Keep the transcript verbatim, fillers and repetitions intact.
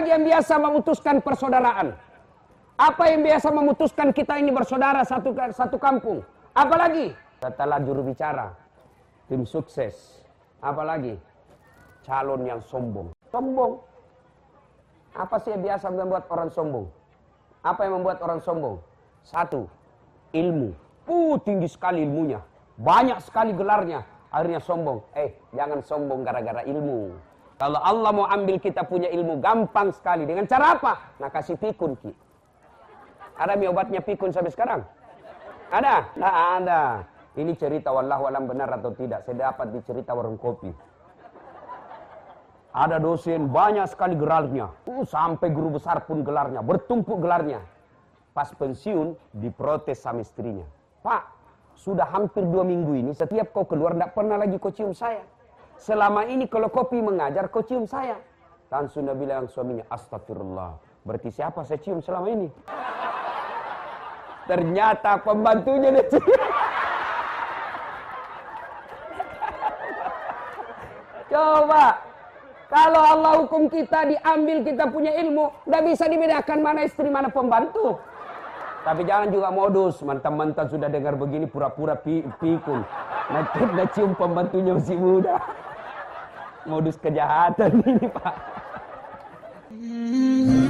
Apalagi yang biasa memutuskan persaudaraan. Apa yang biasa memutuskan kita ini bersaudara satu satu kampung. Apalagi setelah juru bicara, tim sukses. Apalagi calon yang sombong. Sombong. Apa sih yang biasa membuat orang sombong? Apa yang membuat orang sombong? Satu, ilmu. Uh, tinggi sekali ilmunya. Banyak sekali gelarnya. Akhirnya sombong. Eh, jangan sombong gara-gara ilmu. Kalau Allah mau ambil kita punya ilmu, gampang sekali. Dengan cara apa? Nah, kasih pikun, Ki. Ada mi obatnya pikun sampai sekarang? Ada? Tidak ada. Ini cerita wallahu alam benar atau tidak. Saya dapat di cerita warung kopi. Ada dosen banyak sekali gelarnya. Uh, sampai guru besar pun gelarnya. Bertumpuk gelarnya. Pas pensiun diprotes sama istrinya. Pak, sudah hampir dua minggu ini setiap kau keluar tidak pernah lagi kau cium saya. Selama ini kalau kopi mengajar kau cium saya. Langsung dia bilang suaminya, astagfirullah. Berarti siapa saya cium selama ini? Ternyata pembantunya dia cium. Coba. Kalau Allah hukum kita diambil kita punya ilmu, tidak bisa dibedakan mana istri mana pembantu. Tapi jangan juga modus, mantan-mantan sudah dengar begini pura-pura pi pikun. Nanti nak cium pembantunya masih muda. Modus kejahatan ini, Pak.